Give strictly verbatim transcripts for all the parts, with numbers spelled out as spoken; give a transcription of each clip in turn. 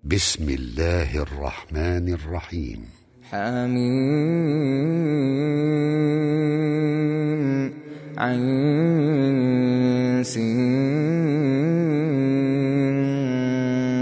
بسم الله الرحمن الرحيم. حميم عين سين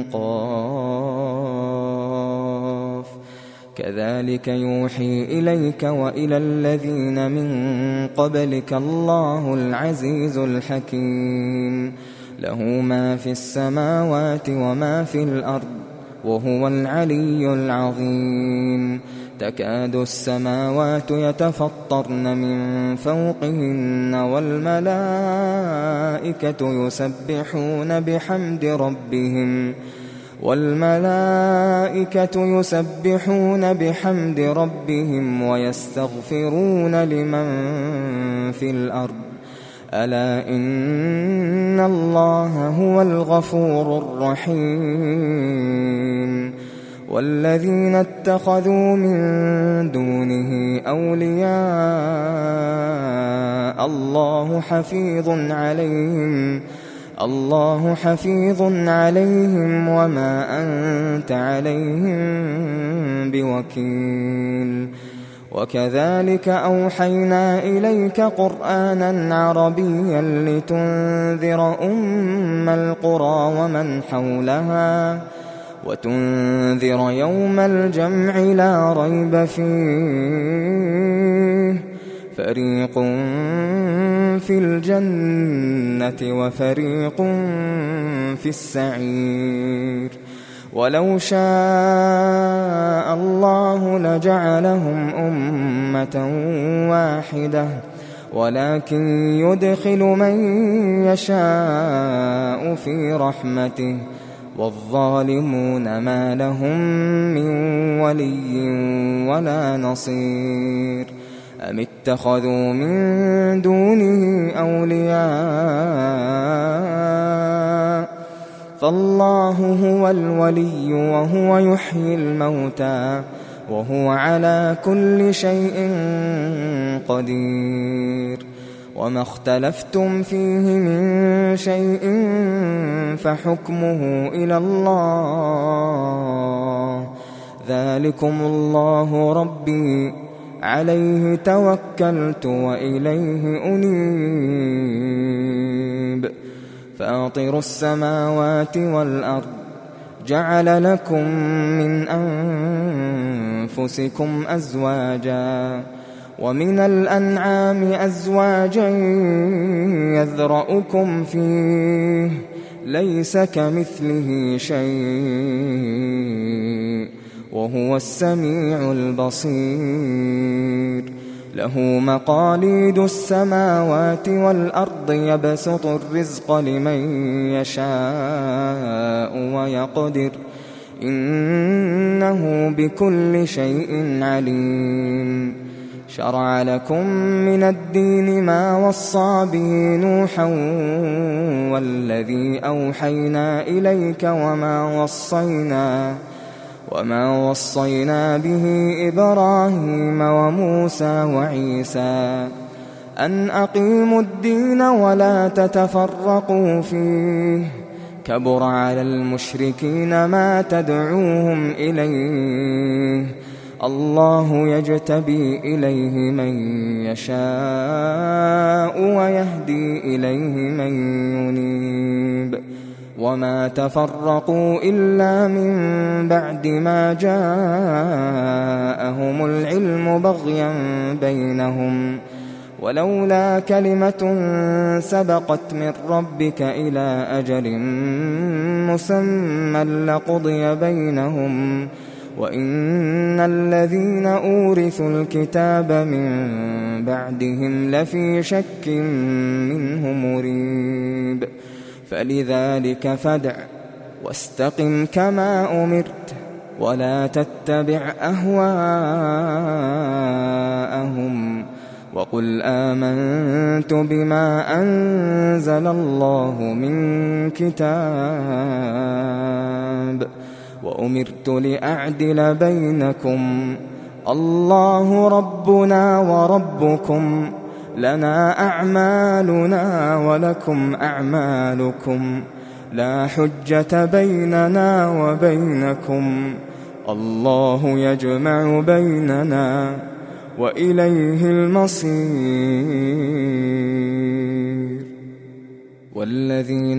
قاف كذلك يوحي إليك وإلى الذين من قبلك الله العزيز الحكيم له ما في السماوات وما في الأرض وهو العلي العظيم تكاد السماوات يتفطرن من فوقهن والملائكة يسبحون بحمد ربهم والملائكة يسبحون بحمد ربهم ويستغفرون لمن في الأرض ألا إن الله هو الغفور الرحيم والذين اتخذوا من دونه أولياء الله حفيظ عليهم الله حفيظ عليهم وما أنت عليهم بوكيل وكذلك أوحينا إليك قرآنا عربيا لتنذر أم القرى ومن حولها وتنذر يوم الجمع لا ريب فيه فريق في الجنة وفريق في السعير ولو شاء الله لجعلهم أمة واحدة ولكن يدخل من يشاء في رحمته والظالمون ما لهم من ولي ولا نصير أم اتخذوا من دونه أولياء فالله هو الولي وهو يحيي الموتى وهو على كل شيء قدير وما اختلفتم فيه من شيء فحكمه إلى الله ذلكم الله ربي عليه توكلت وإليه أنيب فاطر السماوات والأرض جعل لكم من أنفسكم أزواجا ومن الأنعام أزواجا يذرأكم فيه ليس كمثله شيء وهو السميع البصير له مقاليد السماوات والأرض يبسط الرزق لمن يشاء ويقدر إنه بكل شيء عليم شرع لكم من الدين ما وصى به نوحا والذي أوحينا إليك وما وصينا وما وصينا به إبراهيم وموسى وعيسى أن أقيموا الدين ولا تتفرقوا فيه كبر على المشركين ما تدعوهم إليه الله يجتبي إليه من يشاء ويهدي إليه من ينيب وما تفرقوا إلا من بعد ما جاءهم العلم بغيا بينهم ولولا كلمة سبقت من ربك إلى أجل مسمى لقضي بينهم وإن الذين أورثوا الكتاب من بعدهم لفي شك منه مريب فلذلك فادع واستقم كما أمرت ولا تتبع أهواءهم وقل آمنت بما أنزل الله من كتاب وأمرت لأعدل بينكم الله ربنا وربكم لنا أعمالنا ولكم أعمالكم لا حجة بيننا وبينكم الله يجمع بيننا وإليه المصير. والذين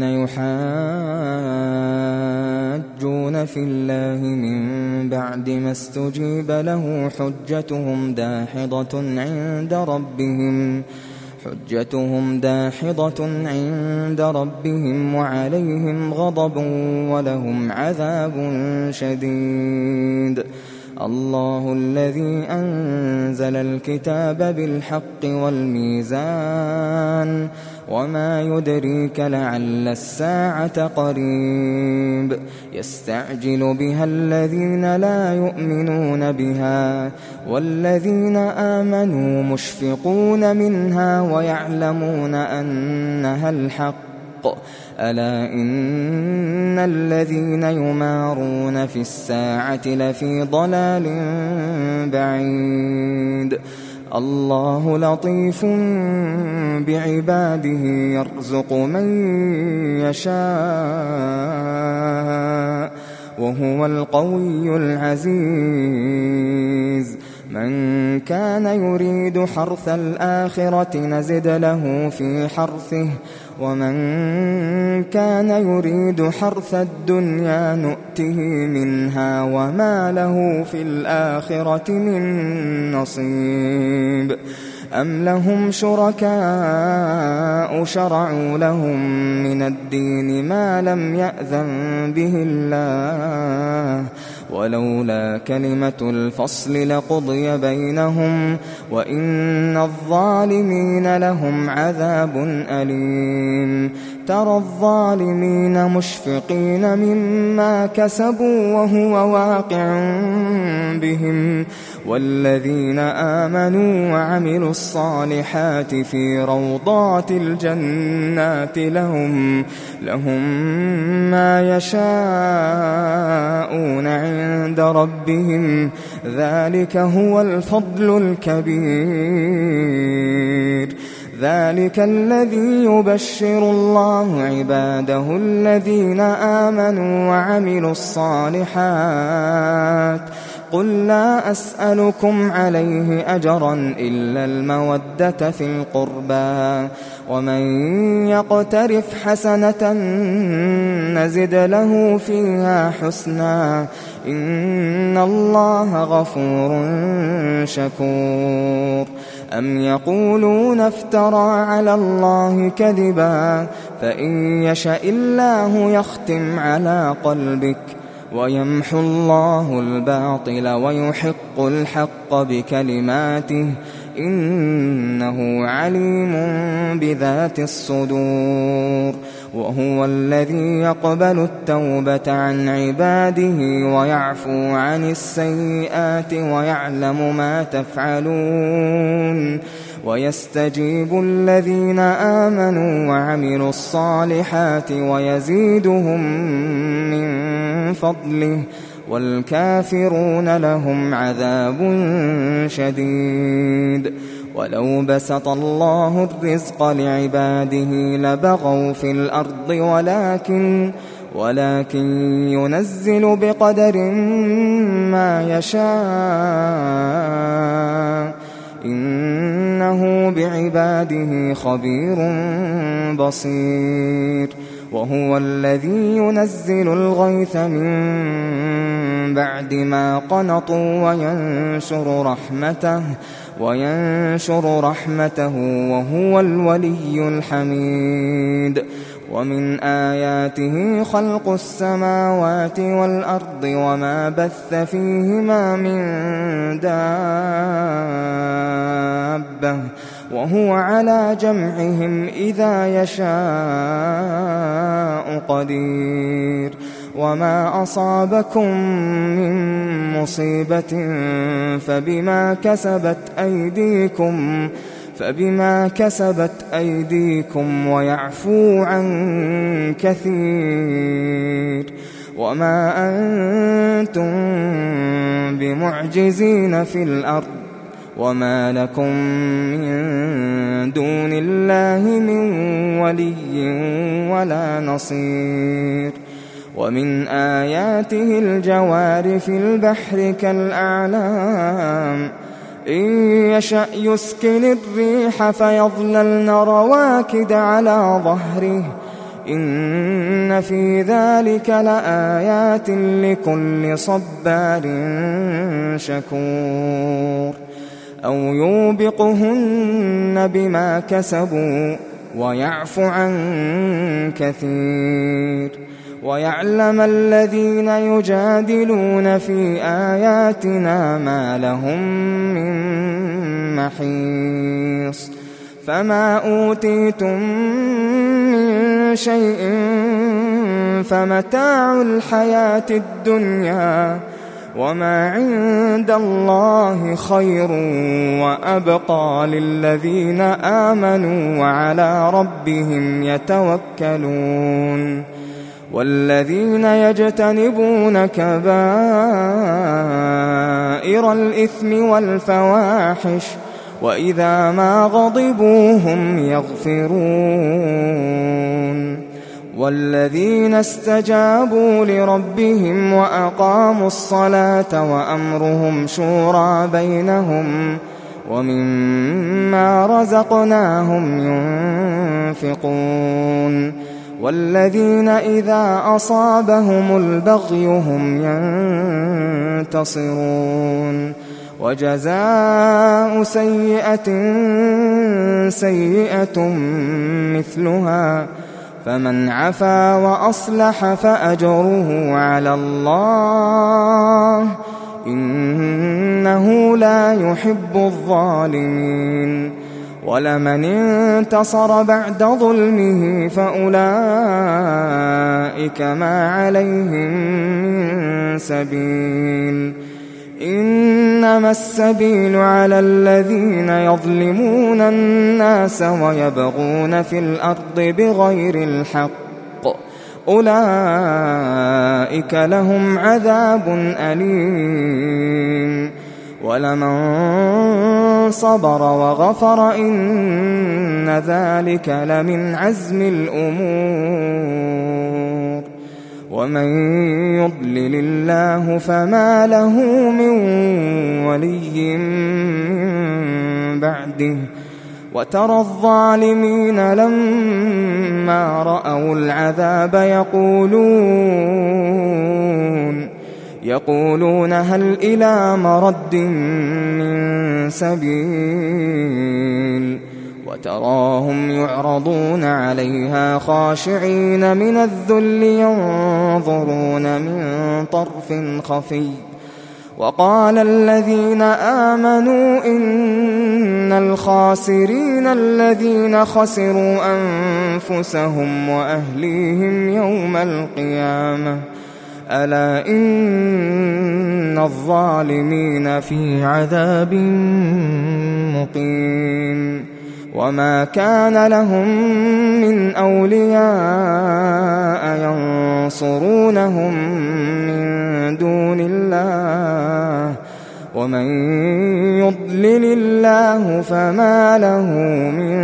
يحاجون في الله من بعد ما استجيب له حجتهم داحضة عند ربهم حجتهم داحضة عند ربهم وعليهم غضب ولهم عذاب شديد. الله الذي أنزل الكتاب بالحق والميزان وما يدريك لعل الساعة قريب. يستعجل بها الذين لا يؤمنون بها والذين آمنوا مشفقون منها ويعلمون أنها الحق. ألا إن الذين يمارون في الساعة لفي ضلال بعيد. الله لطيف بعباده يرزق من يشاء وهو القوي العزيز. من كان يريد حرث الآخرة نزد له في حرثه ومن كان يريد حرث الدنيا نؤته منها وما له في الآخرة من نصيب. أم لهم شركاء شرعوا لهم من الدين ما لم يأذن به الله ولولا كلمة الفصل لقضي بينهم وإن الظالمين لهم عذاب أليم. ترى الظالمين مشفقين مما كسبوا وهو واقع بهم والذين آمنوا وعملوا الصالحات في روضات الجنات لهم, لهم ما يشاءون عند ربهم ذلك هو الفضل الكبير. ذلك الذي يبشر الله عباده الذين آمنوا وعملوا الصالحات. قل لا أسألكم عليه أجرا إلا المودة في القربى ومن يقترف حسنة نزد له فيها حسنا إن الله غفور شكور. أم يقولون افترى على الله كذبا فإن يشاء الله يختم على قلبك ويمحو الله الباطل ويحق الحق بكلماته إنه عليم بذات الصدور. وهو الذي يقبل التوبة عن عباده ويعفو عن السيئات ويعلم ما تفعلون ويستجيب الذين آمنوا وعملوا الصالحات ويزيدهم من فضله والكافرون لهم عذاب شديد. ولو بسط الله الرزق لعباده لبغوا في الأرض ولكن ولكن ينزل بقدر ما يشاء إنه بعباده خبير بصير. وهو الذي ينزل الغيث من بعد ما قنطوا وينشر رحمته وينشر رحمته وهو الولي الحميد. ومن آياته خلق السماوات والأرض وما بث فيهما من دابة وهو على جمعهم إذا يشاء قدير. وما أصابكم من مصيبة فبما كسبت أيديكم فبما كسبت أيديكم ويعفو عن كثير. وما أنتم بمعجزين في الأرض وما لكم من دون الله من ولي ولا نصير. ومن آياته الجوار في البحر كالأعلام إن يشأ يسكن الريح فيظللن رواكد على ظهره إن في ذلك لآيات لكل صبار شكور. أو يوبقهن بما كسبوا ويعفو عن كثير. ويعلم الذين يجادلون في آياتنا ما لهم من محيص. فما أوتيتم من شيء فمتاع الحياة الدنيا وما عند الله خير وأبقى للذين آمنوا وعلى ربهم يتوكلون. والذين يجتنبون كبائر الإثم والفواحش وإذا ما غضبوا هم يغفرون. والذين استجابوا لربهم وأقاموا الصلاة وأمرهم شورى بينهم ومما رزقناهم ينفقون. والذين إذا أصابهم البغي هم ينتصرون. وجزاء سيئة سيئة مثلها فمن عفا وأصلح فأجره على الله إنه لا يحب الظالمين. ولمن انتصر بعد ظلمه فأولئك ما عليهم من سبيل إنما السبيل على الذين يظلمون الناس ويبغون في الأرض بغير الحق أولئك لهم عذاب أليم. ولمن صبر وغفر إن ذلك لمن عزم الأمور. ومن يضلل الله فما له من ولي من بعده. وترى الظالمين لما رأوا العذاب يقولون يقولون هل إلى مرد من سبيل. وتراهم يعرضون عليها خاشعين من الذل ينظرون من طرف خفي. وقال الذين آمنوا إن الخاسرين الذين خسروا أنفسهم وأهليهم يوم القيامة ألا إن الظالمين في عذاب مقيم. وما كان لهم من أولياء ينصرونهم من دون الله ومن يضلل الله فما له من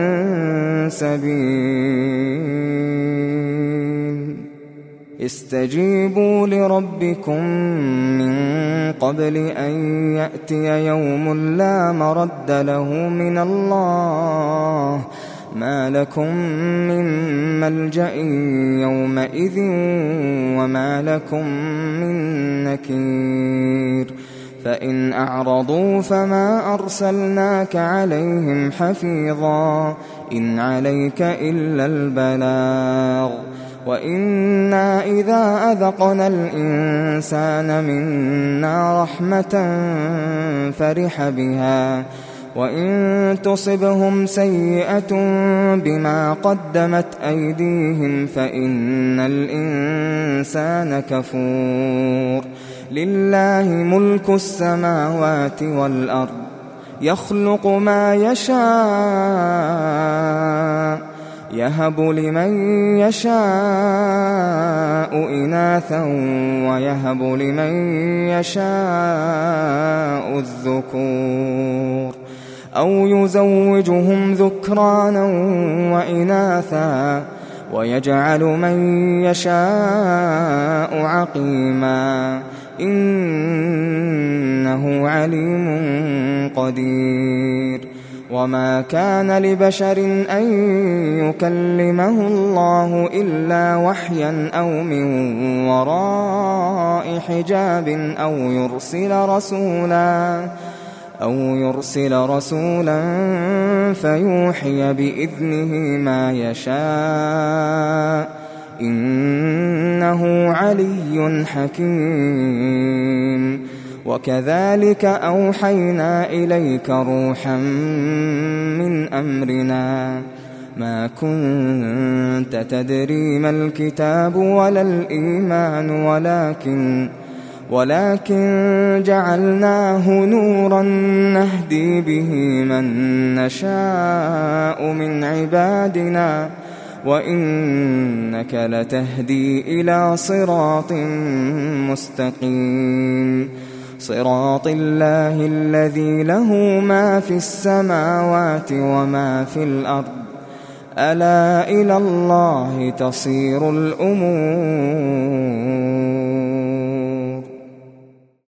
سبيل. استجيبوا لربكم من قبل أن يأتي يوم لا مرد له من الله ما لكم من ملجأ يومئذ وما لكم من نكير. فإن أعرضوا فما أرسلناك عليهم حفيظا إن عليك إلا البلاغ. وإنا إذا أذقنا الإنسان منا رحمة فرح بها وإن تصبهم سيئة بما قدمت أيديهم فإن الإنسان كفور. لله ملك السماوات والأرض يخلق ما يشاء يهب لمن يشاء إناثا ويهب لمن يشاء الذكور. أو يزوجهم ذكرانا وإناثا ويجعل من يشاء عقيما إنه عليم قدير. وما كان لبشر أن يكلمه الله إلا وحيا أو من وراء حجاب أو يرسل رسولا أو يرسل رسولا فيوحي بإذنه ما يشاء إنه علي حكيم. وكذلك أوحينا إليك روحا من أمرنا ما كنت تدري ما الكتاب ولا الإيمان ولكن ولكن جعلناه نورا نهدي به من نشاء من عبادنا وإنك لتهدي إلى صراط مستقيم صراط الله الذي له ما في السماوات وما في الأرض ألا إلى الله تصير الأمور.